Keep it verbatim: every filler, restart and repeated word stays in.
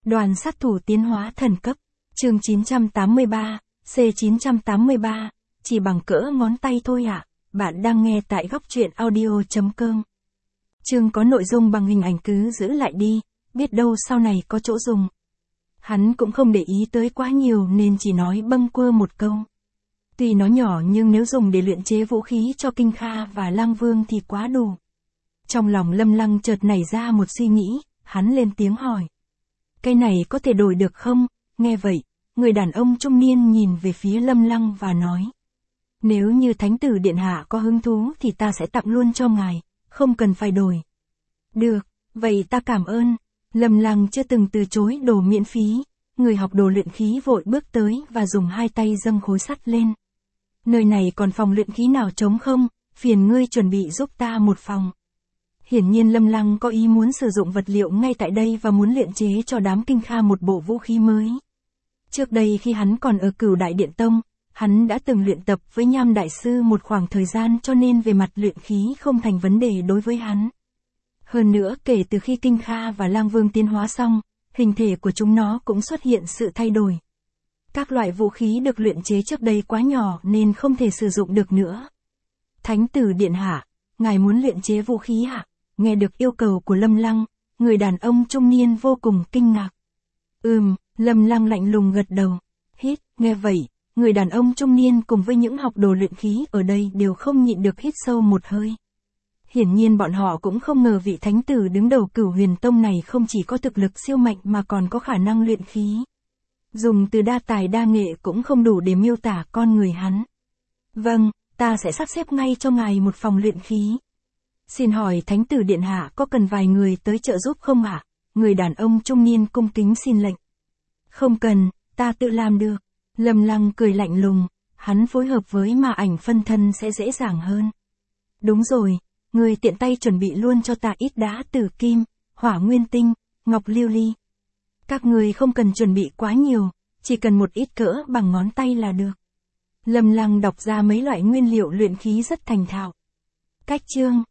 Đoàn sát thủ tiến hóa thần cấp. Chương chín trăm tám mươi ba, C chín trăm tám mươi ba, chỉ bằng cỡ ngón tay thôi ạ. À? Bạn đang nghe tại góc truyện audio chấm com. Chương có nội dung bằng hình ảnh cứ giữ lại đi, biết đâu sau này có chỗ dùng. Hắn cũng không để ý tới quá nhiều nên chỉ nói bâng quơ một câu. Tuy nó nhỏ nhưng nếu dùng để luyện chế vũ khí cho Kinh Kha và Lang Vương thì quá đủ. Trong lòng Lâm Lăng chợt nảy ra một suy nghĩ, hắn lên tiếng hỏi. Cái này có thể đổi được không? Nghe vậy, người đàn ông trung niên nhìn về phía Lâm Lăng và nói. Nếu như Thánh tử Điện Hạ có hứng thú thì ta sẽ tặng luôn cho ngài, không cần phải đổi. Được, vậy ta cảm ơn. Lâm Lăng chưa từng từ chối đồ miễn phí, người học đồ luyện khí vội bước tới và dùng hai tay dâng khối sắt lên. Nơi này còn phòng luyện khí nào trống không, phiền ngươi chuẩn bị giúp ta một phòng. Hiển nhiên Lâm Lăng có ý muốn sử dụng vật liệu ngay tại đây và muốn luyện chế cho đám Kinh Kha một bộ vũ khí mới. Trước đây khi hắn còn ở Cửu Đại Điện Tông, hắn đã từng luyện tập với Nham Đại Sư một khoảng thời gian cho nên về mặt luyện khí không thành vấn đề đối với hắn. Hơn nữa kể từ khi Kinh Kha và Lang Vương tiến hóa xong, hình thể của chúng nó cũng xuất hiện sự thay đổi. Các loại vũ khí được luyện chế trước đây quá nhỏ nên không thể sử dụng được nữa. Thánh tử Điện Hạ, ngài muốn luyện chế vũ khí hả? Nghe được yêu cầu của Lâm Lăng, người đàn ông trung niên vô cùng kinh ngạc. Ừm, Lâm Lăng lạnh lùng gật đầu. Hít, nghe vậy, người đàn ông trung niên cùng với những học đồ luyện khí ở đây đều không nhịn được hít sâu một hơi. Hiển nhiên bọn họ cũng không ngờ vị thánh tử đứng đầu Cửu Huyền Tông này không chỉ có thực lực siêu mạnh mà còn có khả năng luyện khí. Dùng từ đa tài đa nghệ cũng không đủ để miêu tả con người hắn. Vâng, ta sẽ sắp xếp ngay cho ngài một phòng luyện khí. Xin hỏi Thánh tử Điện Hạ có cần vài người tới trợ giúp không ạ? Người đàn ông trung niên cung kính xin lệnh. Không cần, ta tự làm được. Lâm Lăng cười lạnh lùng, hắn phối hợp với ma ảnh phân thân sẽ dễ dàng hơn. Đúng rồi, người tiện tay chuẩn bị luôn cho ta ít đá tử kim, hỏa nguyên tinh, ngọc lưu ly. Các người không cần chuẩn bị quá nhiều, chỉ cần một ít cỡ bằng ngón tay là được. Lâm Lăng đọc ra mấy loại nguyên liệu luyện khí rất thành thạo. Cách chương